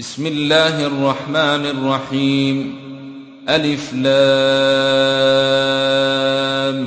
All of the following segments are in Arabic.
بسم الله الرحمن الرحيم. ألف لام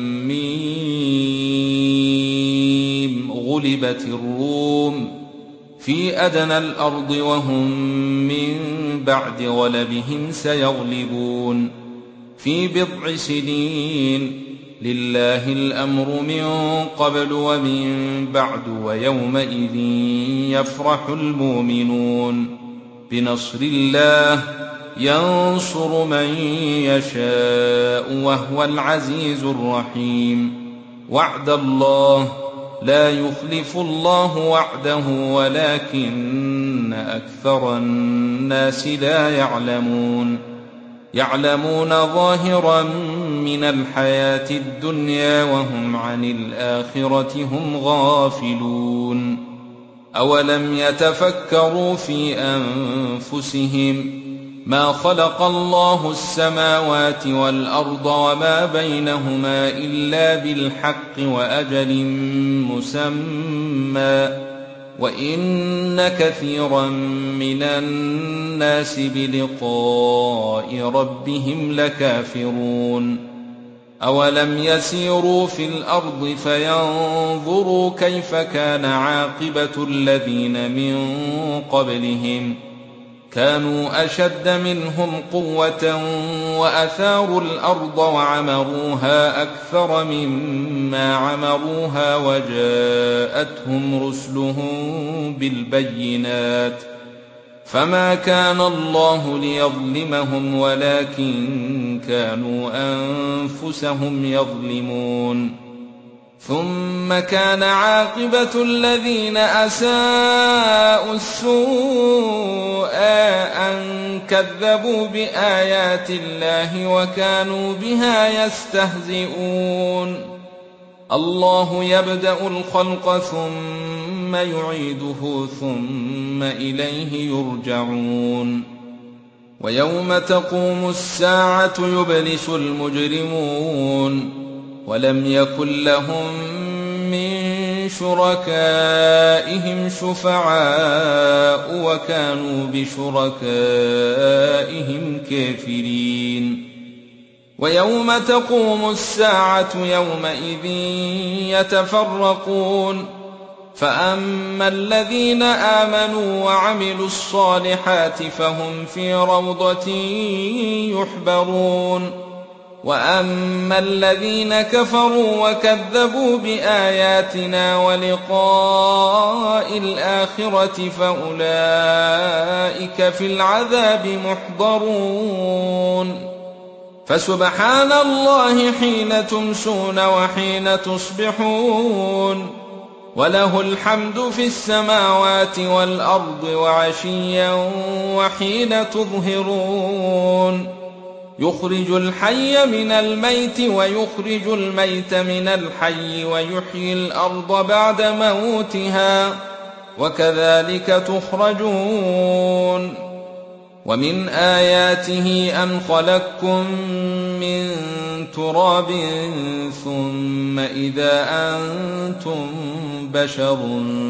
ميم. غلبت الروم في أدنى الأرض وهم من بعد غلبهم سيغلبون في بضع سنين. لله الأمر من قبل ومن بعد ويومئذ يفرح المؤمنون بنصر الله ينصر من يشاء وهو العزيز الرحيم. وعد الله لا يخلف الله وعده ولكن أكثر الناس لا يعلمون. يعلمون ظاهرا من الحياة الدنيا وهم عن الآخرة هم غافلون. أولم يتفكروا في أنفسهم ما خلق الله السماوات والأرض وما بينهما إلا بالحق وأجل مسمى وإن كثيرا من الناس بلقاء ربهم لكافرون. أولم يسيروا في الأرض فينظروا كيف كان عاقبة الذين من قبلهم كانوا أشد منهم قوة وأثاروا الأرض وعمروها أكثر مما عمروها وجاءتهم رسلهم بالبينات فما كان الله ليظلمهم ولكن كانوا أنفسهم يظلمون. ثم كان عاقبة الذين أساءوا السوء أن كذبوا بآيات الله وكانوا بها يستهزئون. الله يبدأ الخلق ثم يعيده ثم إليه يرجعون. ويوم تقوم الساعة يبلس المجرمون ولم يكن لهم من شركائهم شفعاء وكانوا بشركائهم كافرين. ويوم تقوم الساعة يومئذ يتفرقون فأما الذين آمنوا وعملوا الصالحات فهم في روضة يحبرون وأما الذين كفروا وكذبوا بآياتنا ولقاء الآخرة فأولئك في العذاب محضرون. فسبحان الله حين تمسون وحين تصبحون وله الحمد في السماوات والأرض وعشيا وحين تظهرون. يخرج الحي من الميت ويخرج الميت من الحي ويحيي الأرض بعد موتها وكذلك تخرجون. ومن آياته أن خلقكم من تراب ثم إذا أنتم بشر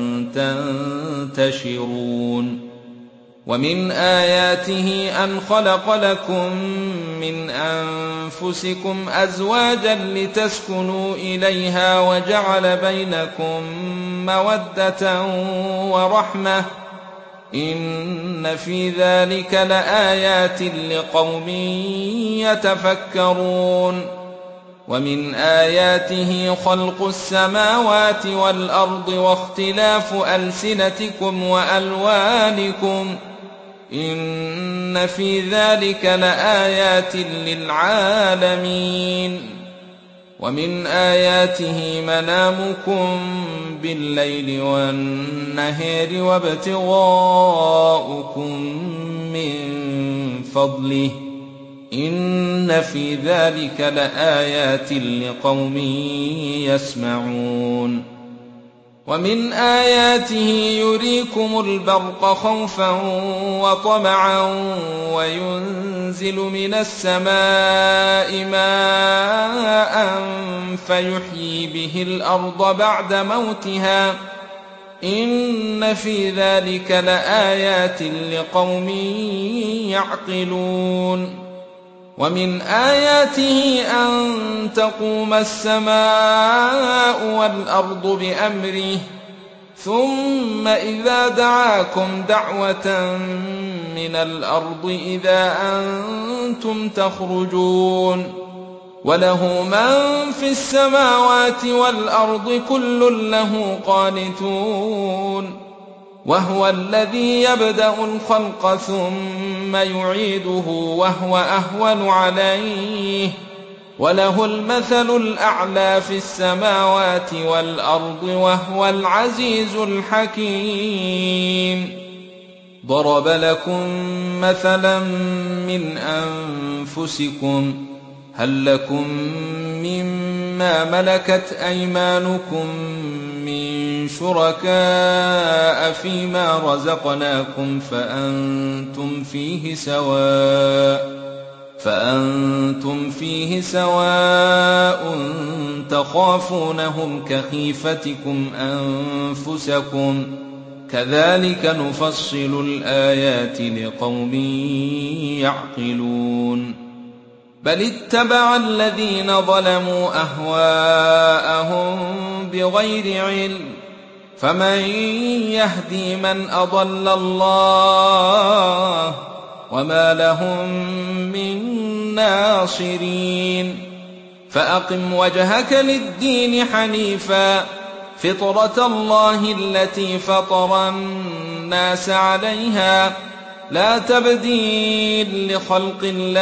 تنتشرون. ومن آياته أن خلق لكم من أنفسكم أزواجا لتسكنوا إليها وجعل بينكم مودة ورحمة إن في ذلك لآيات لقوم يتفكرون. ومن آياته خلق السماوات والأرض واختلاف ألسنتكم وألوانكم إن في ذلك لآيات للعالمين. ومن آياته منامكم بالليل والنهار وابتغاؤكم من فضله إن في ذلك لآيات لقوم يسمعون. ومن آياته يريكم البرق خوفا وطمعا وينزل من السماء ماء فيحيي به الأرض بعد موتها إن في ذلك لآيات لقوم يعقلون ومن آياته أن تقوم السماء والأرض بأمره ثم إذا دعاكم دعوة من الأرض إذا أنتم تخرجون وله من في السماوات والأرض كل له قانتون وهو الذي يبدأ الخلق ثم يعيده وهو أهون عليه وله المثل الأعلى في السماوات والأرض وهو العزيز الحكيم ضرب لكم مثلا من أنفسكم هل لكم مما ملكت أيمانكم من شركاء فيما رزقناكم فأنتم فيه سواء تخافونهم كخيفتكم أنفسكم كذلك نفصل الآيات لقوم يعقلون بل اتبع الذين ظلموا أهواءهم بغير علم فمن يهدي من أضل الله وما لهم من ناصرين فأقم وجهك للدين حنيفا فطرة الله التي فطر الناس عليها لا تبديل لخلق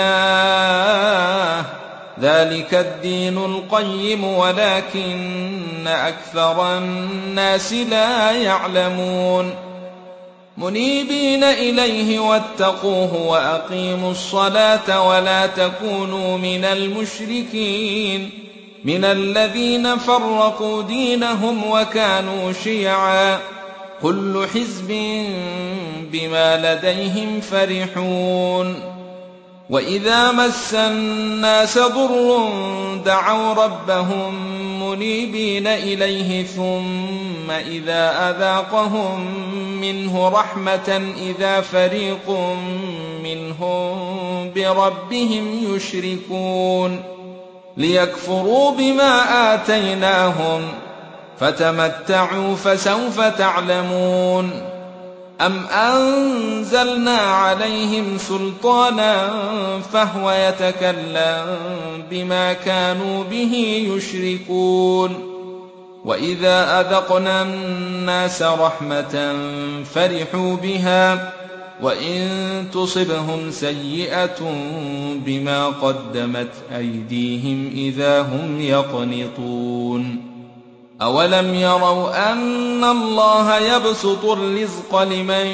الله ذلك الدين القيم ولكن أكثر الناس لا يعلمون منيبين إليه واتقوه وأقيموا الصلاة ولا تكونوا من المشركين من الذين فرقوا دينهم وكانوا شيعا كل حزب بما لديهم فرحون وإذا مس الناس ضر دعوا ربهم منيبين إليه ثم إذا أذاقهم منه رحمة إذا فريق منهم بربهم يشركون ليكفروا بما آتيناهم فتمتعوا فسوف تعلمون أم أنزلنا عليهم سلطانا فهو يتكلم بما كانوا به يشركون وإذا أذقنا الناس رحمة فرحوا بها وإن تصبهم سيئة بما قدمت أيديهم إذا هم يقنطون أولم يروا أن الله يبسط الرزق لمن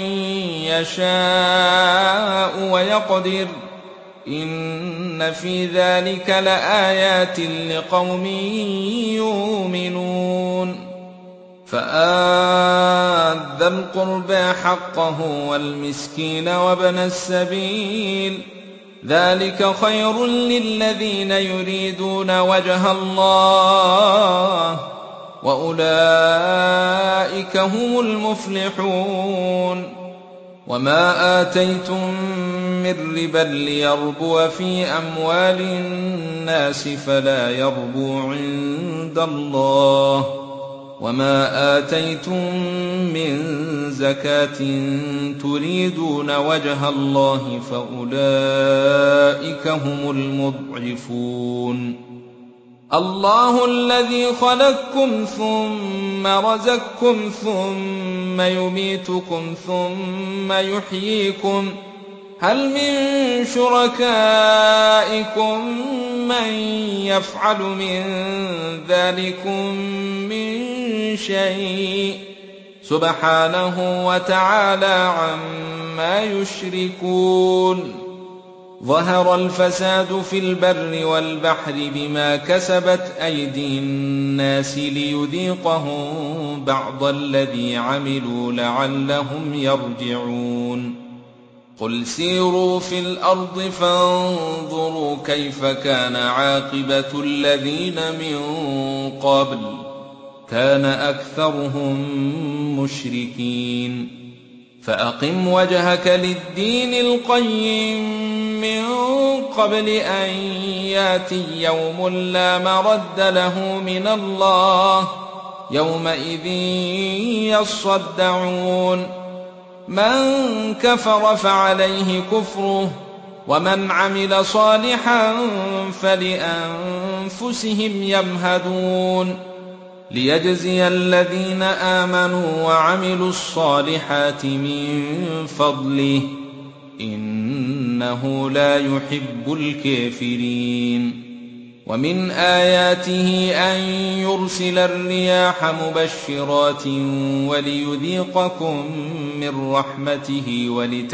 يشاء ويقدر إن في ذلك لآيات لقوم يؤمنون فآت ذا القربى حقه والمسكين وابن السبيل ذلك خير للذين يريدون وجه الله وأولئك هم المفلحون وما آتيتم من ربا ليربو في أموال الناس فلا يربو عند الله وما آتيتم من زكاة تريدون وجه الله فأولئك هم المضعفون الله الذي خلقكم ثم رزقكم ثم يميتكم ثم يحييكم هل من شركائكم من يفعل من ذلكم من شيء سبحانه وتعالى عما يشركون ظهر الفساد في البر والبحر بما كسبت أيدي الناس ليذيقهم بعض الذي عملوا لعلهم يرجعون قل سيروا في الأرض فانظروا كيف كان عاقبة الذين من قبل وكان أكثرهم مشركين فأقم وجهك للدين القيم من قبل أن ياتي يوم لا مرد له من الله يومئذ يصدعون من كفر فعليه كفره ومن عمل صالحا فلأنفسهم يمهدون ليجزي الذين آمنوا وعملوا الصالحات من فضله إنه لا يحب الكافرين ومن آياته أن يرسل الرياح مبشرات وليذيقكم من رحمته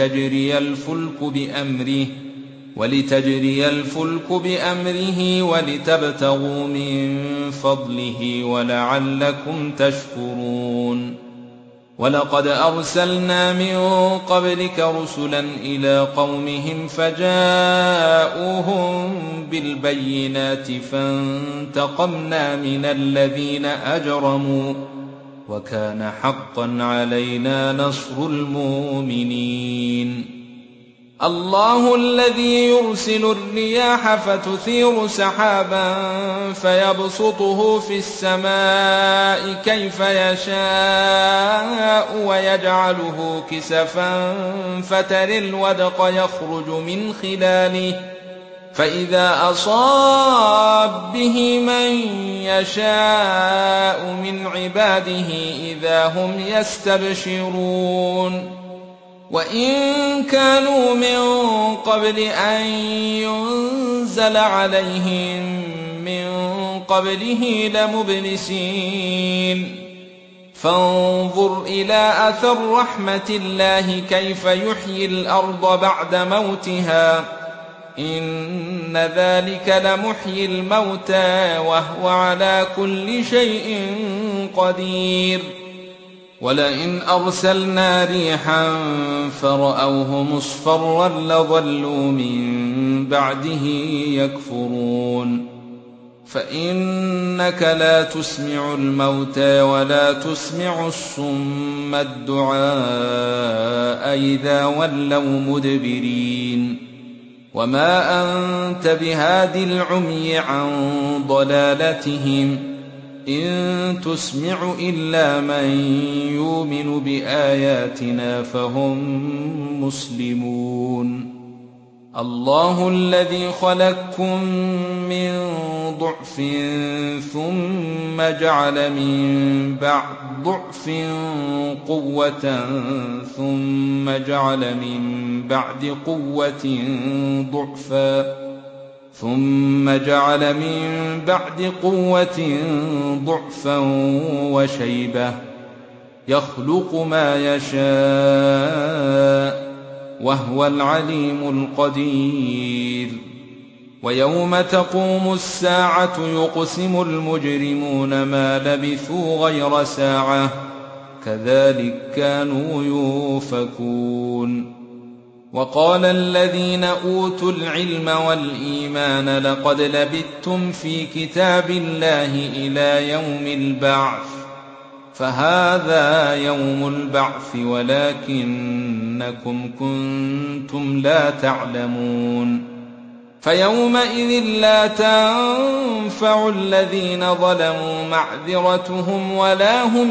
ولتجري الفلك بأمره ولتبتغوا من فضله ولعلكم تشكرون ولقد أرسلنا من قبلك رسلا إلى قومهم فجاءوهم بالبينات فانتقمنا من الذين أجرموا وكان حقا علينا نصر المؤمنين الله الذي يرسل الرياح فتثير سحابا فيبسطه في السماء كيف يشاء ويجعله كسفا فترى الودق يخرج من خلاله فإذا أصاب به من يشاء من عباده إذا هم يستبشرون وإن كانوا من قبل أن ينزل عليهم من قبله لمبلسين فانظر إلى أثر رحمة الله كيف يحيي الأرض بعد موتها إن ذلك لمحيي الموتى وهو على كل شيء قدير ولئن أرسلنا ريحا فرأوه مصفرا لظلوا من بعده يكفرون فإنك لا تسمع الموتى ولا تسمع الصم الدعاء إذا ولوا مدبرين وما أنت بهاد العمي عن ضلالتهم إن تسمع إلا من يؤمن بآياتنا فهم مسلمون الله الذي خلقكم من ضعف ثم جعل من بعد ضعف قوة ثم جعل من بعد قوة ضعفا ثم جعل من بعد قوة ضعفا وشيبة يخلق ما يشاء وهو العليم القدير ويوم تقوم الساعة يقسم المجرمون ما لبثوا غير ساعة كذلك كانوا يؤفكون وقال الذين أوتوا العلم والإيمان لقد لبثتم في كتاب الله إلى يوم البعث فهذا يوم البعث ولكنكم كنتم لا تعلمون فيومئذ لا تنفع الذين ظلموا معذرتهم ولا هم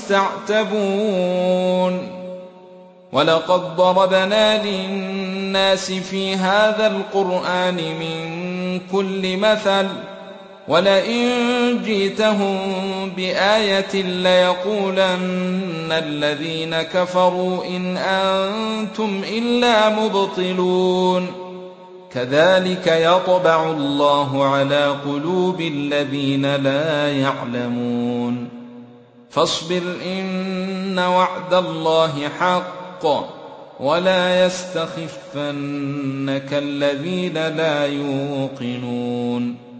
يستعتبون ولقد ضربنا للناس في هذا القرآن من كل مثل ولئن جئتهم بآية ليقولن الذين كفروا إن أنتم إلا مبطلون كذلك يطبع الله على قلوب الذين لا يعلمون فاصبر إن وعد الله حق ولا يستخفنك الذين لا يوقنون